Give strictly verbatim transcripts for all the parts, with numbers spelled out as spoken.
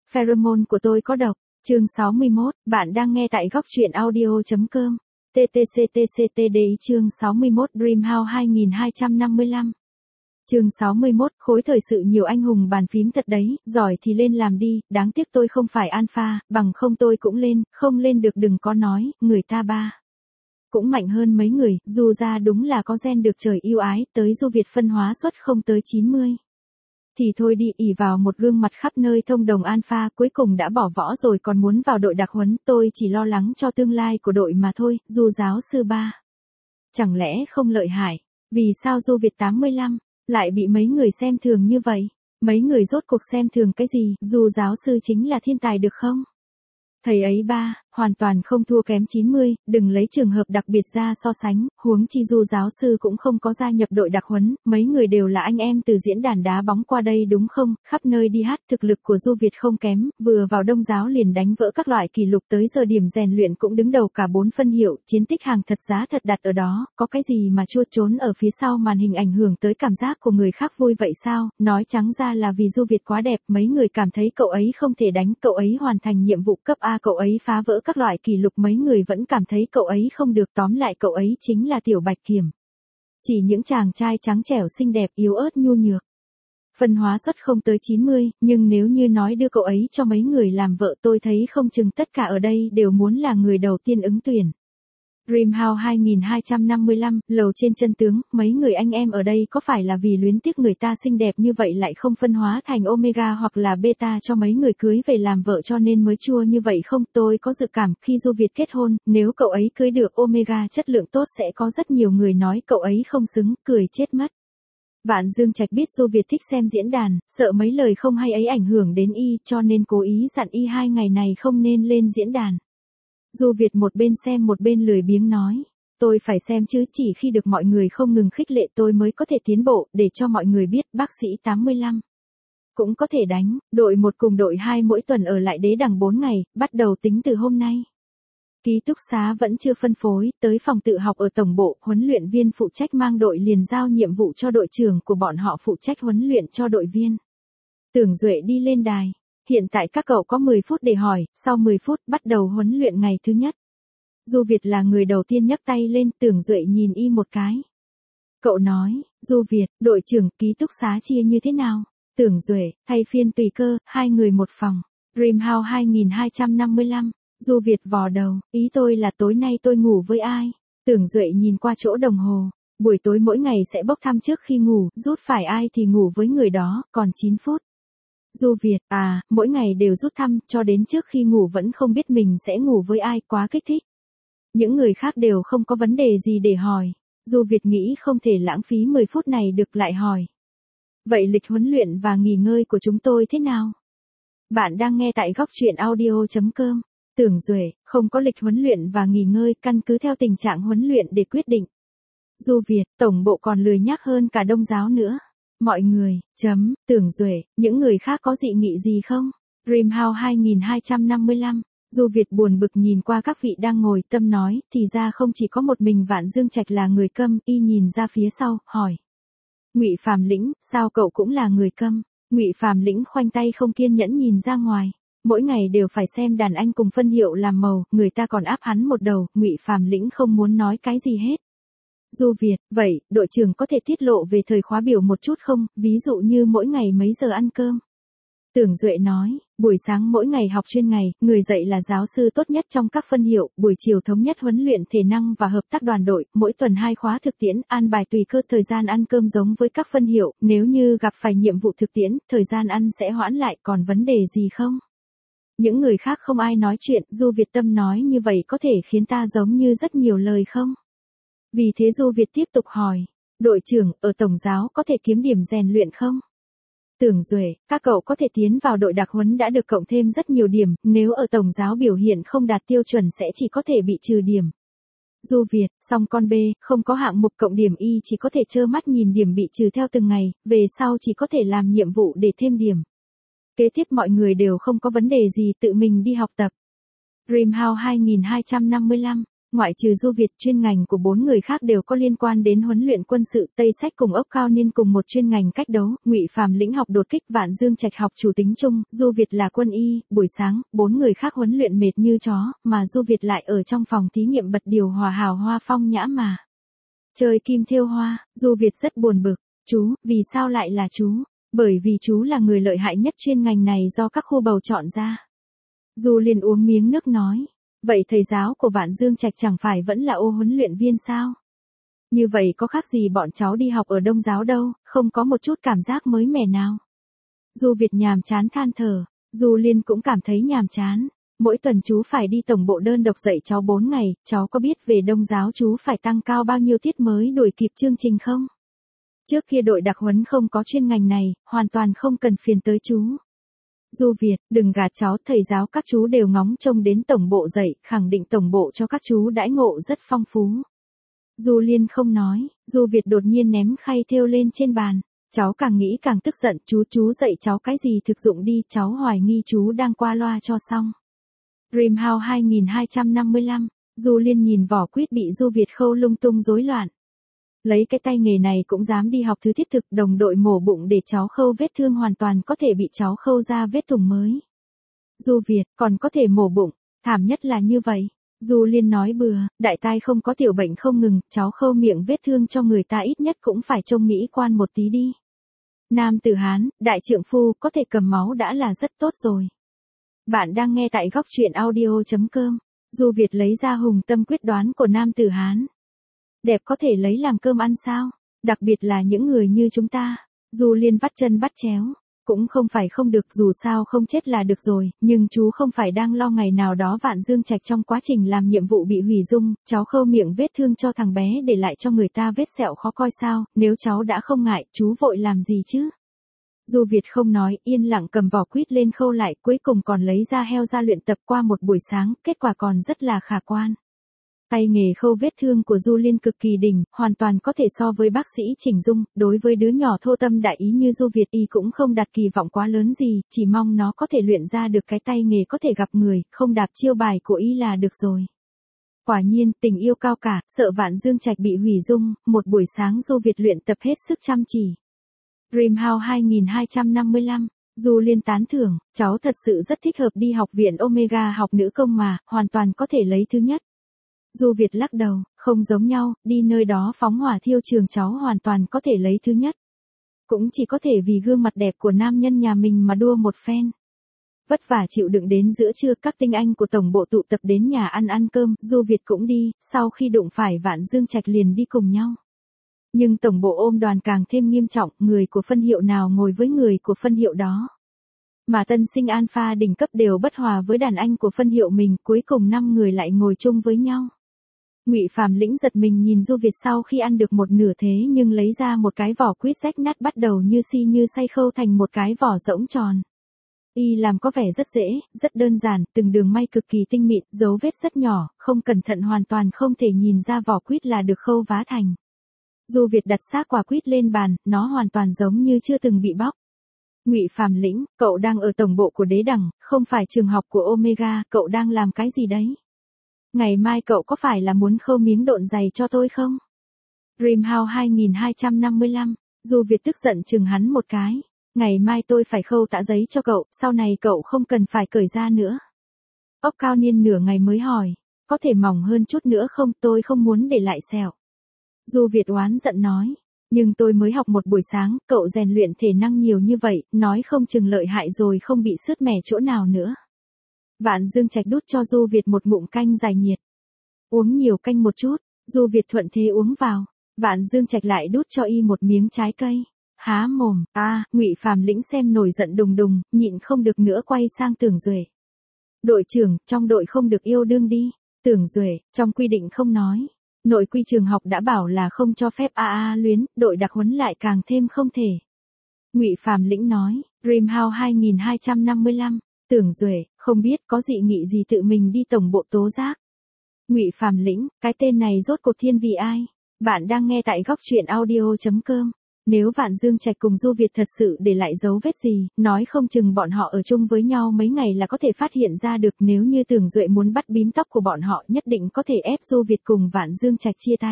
Pheromone của tôi có độc. Chương sáu mươi mốt, bạn đang nghe tại góc truyện audio.com. tê tê xê tê xê tê đê chương sáu mươi mốt Dreamhouse hai nghìn hai trăm năm mươi lăm. Chương sáu mươi mốt, khối thời sự nhiều anh hùng bàn phím thật đấy, giỏi thì lên làm đi, đáng tiếc tôi không phải alpha, bằng không tôi cũng lên, không lên được đừng có nói, người ta ba. Cũng mạnh hơn mấy người, dù ra đúng là có gen được trời yêu ái, tới Du Việt phân hóa suất không tới chín mươi. Thì thôi đi, ỷ vào một gương mặt khắp nơi thông đồng alpha cuối cùng đã bỏ võ rồi còn muốn vào đội đặc huấn, tôi chỉ lo lắng cho tương lai của đội mà thôi, Du giáo sư ba. Chẳng lẽ không lợi hại? Vì sao Du Việt tám mươi lăm lại bị mấy người xem thường như vậy? Mấy người rốt cuộc xem thường cái gì? Du giáo sư chính là thiên tài được không? Thầy ấy ba, hoàn toàn không thua kém chín mươi, đừng lấy trường hợp đặc biệt ra so sánh, huống chi Du giáo sư cũng không có gia nhập đội đặc huấn, mấy người đều là anh em từ diễn đàn đá bóng qua đây đúng không, khắp nơi đi hát, thực lực của Du Việt không kém, vừa vào đông giáo liền đánh vỡ các loại kỷ lục tới giờ điểm rèn luyện cũng đứng đầu cả bốn phân hiệu, chiến tích hàng thật giá thật đặt ở đó, có cái gì mà chua trốn ở phía sau màn hình ảnh hưởng tới cảm giác của người khác vui vậy sao, nói trắng ra là vì Du Việt quá đẹp, mấy người cảm thấy cậu ấy không thể đánh, cậu ấy hoàn thành nhiệm vụ cấp A, cậu ấy phá vỡ các loại kỷ lục, mấy người vẫn cảm thấy cậu ấy không được, tóm lại cậu ấy chính là Tiểu Bạch Kiểm. Chỉ những chàng trai trắng trẻo xinh đẹp yếu ớt nhu nhược. Phân hóa suất không tới chín mươi, nhưng nếu như nói đưa cậu ấy cho mấy người làm vợ tôi thấy không chừng tất cả ở đây đều muốn là người đầu tiên ứng tuyển. Dreamhouse hai nghìn hai trăm năm mươi lăm, lầu trên chân tướng, mấy người anh em ở đây có phải là vì luyến tiếc người ta xinh đẹp như vậy lại không phân hóa thành Omega hoặc là Beta cho mấy người cưới về làm vợ cho nên mới chua như vậy không? Tôi có dự cảm khi Du Việt kết hôn, nếu cậu ấy cưới được Omega chất lượng tốt sẽ có rất nhiều người nói cậu ấy không xứng, cười chết mất. Vạn Dương Trạch biết Du Việt thích xem diễn đàn, sợ mấy lời không hay ấy ảnh hưởng đến y cho nên cố ý dặn y hai ngày này không nên lên diễn đàn. Du Việt một bên xem một bên lười biếng nói, tôi phải xem chứ, chỉ khi được mọi người không ngừng khích lệ tôi mới có thể tiến bộ, để cho mọi người biết bác sĩ tám mươi lăm cũng có thể đánh, đội một cùng đội hai mỗi tuần ở lại đế đằng bốn ngày, bắt đầu tính từ hôm nay. Ký túc xá vẫn chưa phân phối, tới phòng tự học ở tổng bộ, huấn luyện viên phụ trách mang đội liền giao nhiệm vụ cho đội trưởng của bọn họ phụ trách huấn luyện cho đội viên. Tưởng Duệ đi lên đài. Hiện tại các cậu có mười phút để hỏi, sau mười phút bắt đầu huấn luyện ngày thứ nhất. Du Việt là người đầu tiên nhấc tay lên, Tưởng Duệ nhìn y một cái. Cậu nói, Du Việt, đội trưởng, ký túc xá chia như thế nào? Tưởng Duệ, thay phiên tùy cơ, hai người một phòng. Dreamhouse hai nghìn hai trăm năm mươi lăm, Du Việt vò đầu, ý tôi là tối nay tôi ngủ với ai? Tưởng Duệ nhìn qua chỗ đồng hồ. Buổi tối mỗi ngày sẽ bốc thăm trước khi ngủ, rút phải ai thì ngủ với người đó, còn chín phút. Du Việt, à, mỗi ngày đều rút thăm, cho đến trước khi ngủ vẫn không biết mình sẽ ngủ với ai, quá kích thích. Những người khác đều không có vấn đề gì để hỏi. Du Việt nghĩ không thể lãng phí mười phút này được lại hỏi. Vậy lịch huấn luyện và nghỉ ngơi của chúng tôi thế nào? Bạn đang nghe tại góc truyện audio.com. Tưởng Duệ, không có lịch huấn luyện và nghỉ ngơi, căn cứ theo tình trạng huấn luyện để quyết định. Du Việt, tổng bộ còn lười nhác hơn cả đông giáo nữa. Mọi người, chấm, Tưởng Duệ, những người khác có dị nghị gì không? Dreamhouse hai nghìn hai trăm năm mươi lăm, Du Việt buồn bực nhìn qua các vị đang ngồi, tâm nói, thì ra không chỉ có một mình Vạn Dương Trạch là người câm, y nhìn ra phía sau, hỏi. Ngụy Phàm Lĩnh, sao cậu cũng là người câm? Ngụy Phàm Lĩnh khoanh tay không kiên nhẫn nhìn ra ngoài. Mỗi ngày đều phải xem đàn anh cùng phân hiệu làm màu, người ta còn áp hắn một đầu, Ngụy Phàm Lĩnh không muốn nói cái gì hết. Du Việt, vậy, đội trưởng có thể tiết lộ về thời khóa biểu một chút không, ví dụ như mỗi ngày mấy giờ ăn cơm? Tưởng Duệ nói, buổi sáng mỗi ngày học chuyên ngày, người dạy là giáo sư tốt nhất trong các phân hiệu, buổi chiều thống nhất huấn luyện thể năng và hợp tác đoàn đội, mỗi tuần hai khóa thực tiễn, an bài tùy cơ thời gian ăn cơm giống với các phân hiệu, nếu như gặp phải nhiệm vụ thực tiễn, thời gian ăn sẽ hoãn lại, còn vấn đề gì không? Những người khác không ai nói chuyện, Du Việt tâm nói như vậy có thể khiến ta giống như rất nhiều lời không? Vì thế Du Việt tiếp tục hỏi, đội trưởng, ở tổng giáo có thể kiếm điểm rèn luyện không? Tưởng Duệ, các cậu có thể tiến vào đội đặc huấn đã được cộng thêm rất nhiều điểm, nếu ở tổng giáo biểu hiện không đạt tiêu chuẩn sẽ chỉ có thể bị trừ điểm. Du Việt, song con B, không có hạng mục cộng điểm Y chỉ có thể trơ mắt nhìn điểm bị trừ theo từng ngày, về sau chỉ có thể làm nhiệm vụ để thêm điểm. Kế tiếp mọi người đều không có vấn đề gì tự mình đi học tập. Dreamhouse hai nghìn hai trăm năm mươi lăm, Ngoại trừ Du Việt, chuyên ngành của bốn người khác đều có liên quan đến huấn luyện quân sự, Tây Sách cùng Ốc Cao Niên cùng một chuyên ngành cách đấu, Ngụy Phàm lĩnh học đột kích, Vạn Dương Trạch học chủ tính chung, Du Việt là quân y, buổi sáng, bốn người khác huấn luyện mệt như chó, mà Du Việt lại ở trong phòng thí nghiệm bật điều hòa hào hoa phong nhã mà chơi kim thêu hoa. Du Việt rất buồn bực, chú, vì sao lại là chú? Bởi vì chú là người lợi hại nhất chuyên ngành này do các khu bầu chọn ra. Du Liên uống miếng nước nói. Vậy thầy giáo của Vạn Dương Trạch chẳng phải vẫn là ô huấn luyện viên sao? Như vậy có khác gì bọn cháu đi học ở Đông giáo đâu, không có một chút cảm giác mới mẻ nào. Du Việt nhàm chán than thở, Du Liên cũng cảm thấy nhàm chán. Mỗi tuần chú phải đi tổng bộ đơn độc dạy cháu bốn ngày, cháu có biết về Đông giáo chú phải tăng cao bao nhiêu tiết mới đuổi kịp chương trình không? Trước kia đội đặc huấn không có chuyên ngành này, hoàn toàn không cần phiền tới chú. Du Việt, đừng gạt cháu, thầy giáo các chú đều ngóng trông đến tổng bộ dạy, khẳng định tổng bộ cho các chú đãi ngộ rất phong phú. Du Liên không nói, Du Việt đột nhiên ném khay thêu lên trên bàn. Cháu càng nghĩ càng tức giận, chú chú dạy cháu cái gì thực dụng đi, cháu hoài nghi chú đang qua loa cho xong. Dreamhouse hai nghìn hai trăm năm mươi lăm, Du Liên nhìn vỏ quýt bị Du Việt khâu lung tung rối loạn. Lấy cái tay nghề này cũng dám đi học thứ thiết thực, đồng đội mổ bụng để cháu khâu vết thương hoàn toàn có thể bị cháu khâu ra vết thủng mới. Du Việt, còn có thể mổ bụng, thảm nhất là như vậy. Du Liên nói bừa, đại tai không có tiểu bệnh không ngừng, cháu khâu miệng vết thương cho người ta ít nhất cũng phải trông mỹ quan một tí đi. Nam tử Hán, đại trượng phu, có thể cầm máu đã là rất tốt rồi. Bạn đang nghe tại góc truyện audio chấm com. Du Việt lấy ra hùng tâm quyết đoán của nam tử Hán. Đẹp có thể lấy làm cơm ăn sao? Đặc biệt là những người như chúng ta. Du Liên vắt chân bắt chéo. Cũng không phải không được, dù sao không chết là được rồi, nhưng chú không phải đang lo ngày nào đó Vạn Dương Trạch trong quá trình làm nhiệm vụ bị hủy dung, cháu khâu miệng vết thương cho thằng bé để lại cho người ta vết sẹo khó coi sao, nếu cháu đã không ngại, chú vội làm gì chứ? Du Việt không nói, yên lặng cầm vỏ quýt lên khâu lại, cuối cùng còn lấy da heo ra luyện tập qua một buổi sáng, kết quả còn rất là khả quan. Tay nghề khâu vết thương của Du Liên cực kỳ đỉnh, hoàn toàn có thể so với bác sĩ chỉnh dung, đối với đứa nhỏ thô tâm đại ý như Du Việt y cũng không đặt kỳ vọng quá lớn gì, chỉ mong nó có thể luyện ra được cái tay nghề có thể gặp người, không đạp chiêu bài của y là được rồi. Quả nhiên, tình yêu cao cả, sợ Vạn Dương Trạch bị hủy dung, một buổi sáng Du Việt luyện tập hết sức chăm chỉ. Dreamhouse hai nghìn hai trăm năm mươi lăm, Du Liên tán thưởng, cháu thật sự rất thích hợp đi học viện Omega học nữ công mà, hoàn toàn có thể lấy thứ nhất. Du Việt lắc đầu, không giống nhau, đi nơi đó phóng hỏa thiêu trường cháu hoàn toàn có thể lấy thứ nhất. Cũng chỉ có thể vì gương mặt đẹp của nam nhân nhà mình mà đua một phen. Vất vả chịu đựng đến giữa trưa, các tinh anh của tổng bộ tụ tập đến nhà ăn ăn cơm, Du Việt cũng đi, sau khi đụng phải Vạn Dương Trạch liền đi cùng nhau. Nhưng tổng bộ ôm đoàn càng thêm nghiêm trọng, người của phân hiệu nào ngồi với người của phân hiệu đó. Mà tân sinh alpha đỉnh cấp đều bất hòa với đàn anh của phân hiệu mình, cuối cùng năm người lại ngồi chung với nhau. Ngụy Phàm lĩnh giật mình nhìn Du Việt sau khi ăn được một nửa thế nhưng lấy ra một cái vỏ quýt rách nát bắt đầu như si như say khâu thành một cái vỏ rỗng tròn. Y làm có vẻ rất dễ, rất đơn giản, từng đường may cực kỳ tinh mịn, dấu vết rất nhỏ, không cẩn thận hoàn toàn không thể nhìn ra vỏ quýt là được khâu vá thành. Du Việt đặt xác quả quýt lên bàn, nó hoàn toàn giống như chưa từng bị bóc. Ngụy Phàm lĩnh, cậu đang ở tổng bộ của Đế Đẳng, không phải trường học của Omega, cậu đang làm cái gì đấy? Ngày mai cậu có phải là muốn khâu miếng độn giày cho tôi không? Dreamhouse hai nghìn hai trăm năm mươi lăm, Du Việt tức giận chừng hắn một cái. Ngày mai tôi phải khâu tã giấy cho cậu, sau này cậu không cần phải cởi ra nữa. Ốc Cao Niên nửa ngày mới hỏi, có thể mỏng hơn chút nữa không, tôi không muốn để lại sẹo. Du Việt oán giận nói, nhưng tôi mới học một buổi sáng, cậu rèn luyện thể năng nhiều như vậy, nói không chừng lợi hại rồi không bị sứt mẻ chỗ nào nữa. Vạn Dương Trạch đút cho Du Việt một ngụm canh giải nhiệt. Uống nhiều canh một chút, Du Việt thuận thế uống vào. Vạn Dương Trạch lại đút cho y một miếng trái cây. Há mồm, a, à, Ngụy Phàm lĩnh xem nổi giận đùng đùng, nhịn không được nữa quay sang Tưởng Duệ. Đội trưởng, trong đội không được yêu đương đi. Tưởng Duệ, trong quy định không nói. Nội quy trường học đã bảo là không cho phép a a luyến, đội đặc huấn lại càng thêm không thể. Ngụy Phàm lĩnh nói, Dreamhouse hai nghìn hai trăm năm mươi lăm, Tưởng Duệ, không biết có dị nghị gì tự mình đi tổng bộ tố giác. Ngụy Phàm lĩnh, cái tên này rốt cuộc thiên vị ai? Bạn đang nghe tại góc truyện audio chấm com. Nếu Vạn Dương Trạch cùng Du Việt thật sự để lại dấu vết gì, nói không chừng bọn họ ở chung với nhau mấy ngày là có thể phát hiện ra được. Nếu như Tưởng Duệ muốn bắt bím tóc của bọn họ, nhất định có thể ép Du Việt cùng Vạn Dương Trạch chia tay.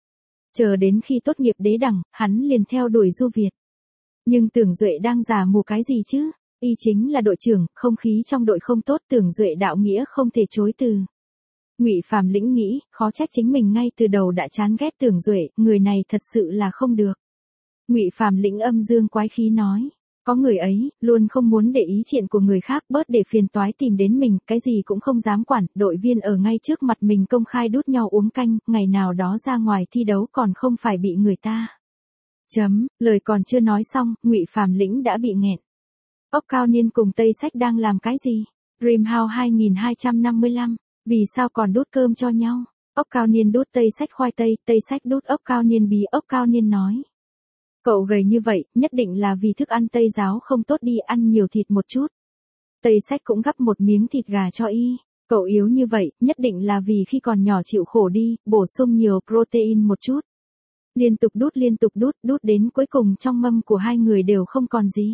Chờ đến khi tốt nghiệp đế đẳng, hắn liền theo đuổi Du Việt. Nhưng Tưởng Duệ đang giả mù cái gì chứ? Y chính là đội trưởng, không khí trong đội không tốt, Tưởng Duệ đạo nghĩa không thể chối từ. Ngụy Phàm Lĩnh nghĩ, khó trách chính mình ngay từ đầu đã chán ghét Tưởng Duệ, người này thật sự là không được. Ngụy Phàm Lĩnh âm dương quái khí nói, có người ấy, luôn không muốn để ý chuyện của người khác, bớt để phiền toái tìm đến mình, cái gì cũng không dám quản, đội viên ở ngay trước mặt mình công khai đút nhau uống canh, ngày nào đó ra ngoài thi đấu còn không phải bị người ta. Chấm, lời còn chưa nói xong, Ngụy Phàm Lĩnh đã bị nghẹn. Ốc Cao Niên cùng Tây Sách đang làm cái gì? Dreamhouse hai nghìn hai trăm năm mươi lăm, vì sao còn đút cơm cho nhau? Ốc Cao Niên đút Tây Sách khoai tây, Tây Sách đút Ốc Cao Niên bí. Ốc Cao Niên nói, cậu gầy như vậy, nhất định là vì thức ăn Tây giáo không tốt, đi ăn nhiều thịt một chút. Tây Sách cũng gắp một miếng thịt gà cho y. Cậu yếu như vậy, nhất định là vì khi còn nhỏ chịu khổ đi, bổ sung nhiều protein một chút. Liên tục đút liên tục đút, đút đến cuối cùng trong mâm của hai người đều không còn gì.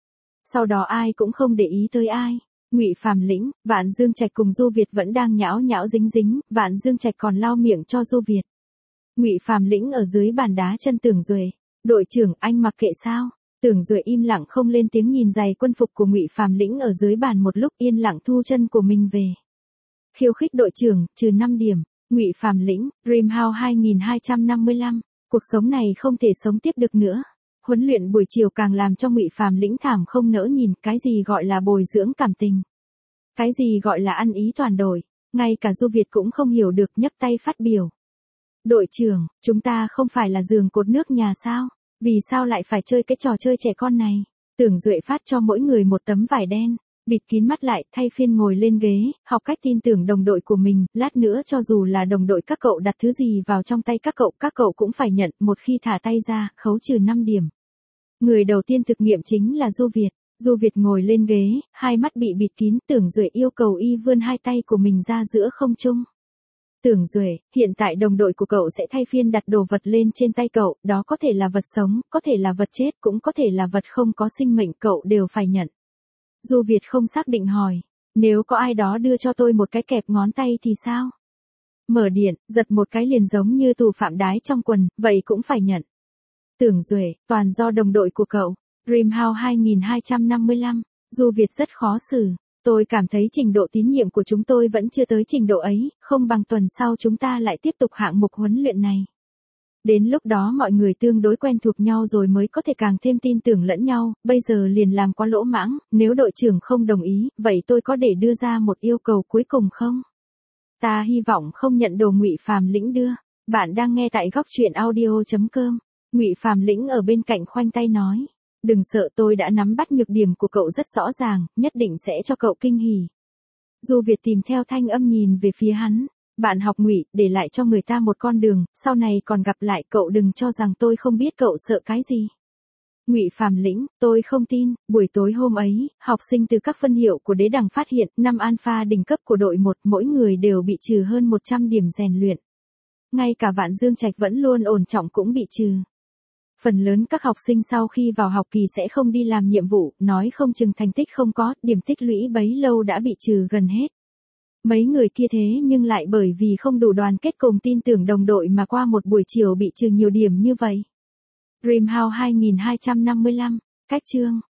Sau đó ai cũng không để ý tới ai. Ngụy Phàm Lĩnh, Vạn Dương Trạch cùng Du Việt vẫn đang nhão nhão dính dính, Vạn Dương Trạch còn lau miệng cho Du Việt. Ngụy Phàm Lĩnh ở dưới bàn đá chân Tưởng Duệ, đội trưởng, anh mặc kệ sao? Tưởng Duệ im lặng không lên tiếng, nhìn giày quân phục của Ngụy Phàm Lĩnh ở dưới bàn một lúc, yên lặng thu chân của mình về. Khiêu khích đội trưởng, trừ năm điểm. Ngụy Phàm Lĩnh, Dreamhouse hai nghìn hai trăm năm mươi lăm, cuộc sống này không thể sống tiếp được nữa. Huấn luyện buổi chiều càng làm cho Ngụy Phàm Lĩnh thảm không nỡ nhìn, cái gì gọi là bồi dưỡng cảm tình, cái gì gọi là ăn ý toàn đổi, ngay cả Du Việt cũng không hiểu được, nhấc tay phát biểu. Đội trưởng, chúng ta không phải là giường cột nước nhà sao? Vì sao lại phải chơi cái trò chơi trẻ con này? Tưởng Duệ phát cho mỗi người một tấm vải đen, bịt kín mắt lại, thay phiên ngồi lên ghế, học cách tin tưởng đồng đội của mình, lát nữa cho dù là đồng đội các cậu đặt thứ gì vào trong tay các cậu, các cậu cũng phải nhận, một khi thả tay ra, khấu trừ năm điểm. Người đầu tiên thực nghiệm chính là Du Việt. Du Việt ngồi lên ghế, hai mắt bị bịt kín, Tưởng Duệ yêu cầu y vươn hai tay của mình ra giữa không trung. Tưởng Duệ, hiện tại đồng đội của cậu sẽ thay phiên đặt đồ vật lên trên tay cậu, đó có thể là vật sống, có thể là vật chết, cũng có thể là vật không có sinh mệnh, cậu đều phải nhận. Du Việt không xác định hỏi, nếu có ai đó đưa cho tôi một cái kẹp ngón tay thì sao? Mở điện, giật một cái liền giống như tù phạm đái trong quần, vậy cũng phải nhận. Tưởng Duệ, toàn do đồng đội của cậu. Dreamhouse hai nghìn hai trăm năm mươi lăm, Du Việt rất khó xử. Tôi cảm thấy trình độ tín nhiệm của chúng tôi vẫn chưa tới trình độ ấy, không bằng tuần sau chúng ta lại tiếp tục hạng mục huấn luyện này. Đến lúc đó mọi người tương đối quen thuộc nhau rồi mới có thể càng thêm tin tưởng lẫn nhau, bây giờ liền làm quá lỗ mãng, nếu đội trưởng không đồng ý, vậy tôi có để đưa ra một yêu cầu cuối cùng không? Ta hy vọng không nhận đồ. Ngụy Phàm Lĩnh đưa. Bạn đang nghe tại góc truyện audio chấm com. Ngụy Phàm Lĩnh ở bên cạnh khoanh tay nói, đừng sợ, tôi đã nắm bắt nhược điểm của cậu rất rõ ràng, nhất định sẽ cho cậu kinh hỉ. Du Việt tìm theo thanh âm nhìn về phía hắn, bạn học Ngụy, để lại cho người ta một con đường, sau này còn gặp lại, cậu đừng cho rằng tôi không biết cậu sợ cái gì. Ngụy Phàm Lĩnh, tôi không tin. Buổi tối hôm ấy, học sinh từ các phân hiệu của đế đằng phát hiện, năm alpha đỉnh cấp của đội một, mỗi người đều bị trừ hơn một trăm điểm rèn luyện. Ngay cả Vạn Dương Trạch vẫn luôn ổn trọng cũng bị trừ. Phần lớn các học sinh sau khi vào học kỳ sẽ không đi làm nhiệm vụ, nói không chừng thành tích không có, điểm tích lũy bấy lâu đã bị trừ gần hết. Mấy người kia thế nhưng lại bởi vì không đủ đoàn kết cùng tin tưởng đồng đội mà qua một buổi chiều bị trừ nhiều điểm như vậy. Dreamhouse hai nghìn hai trăm năm mươi lăm, cách chương.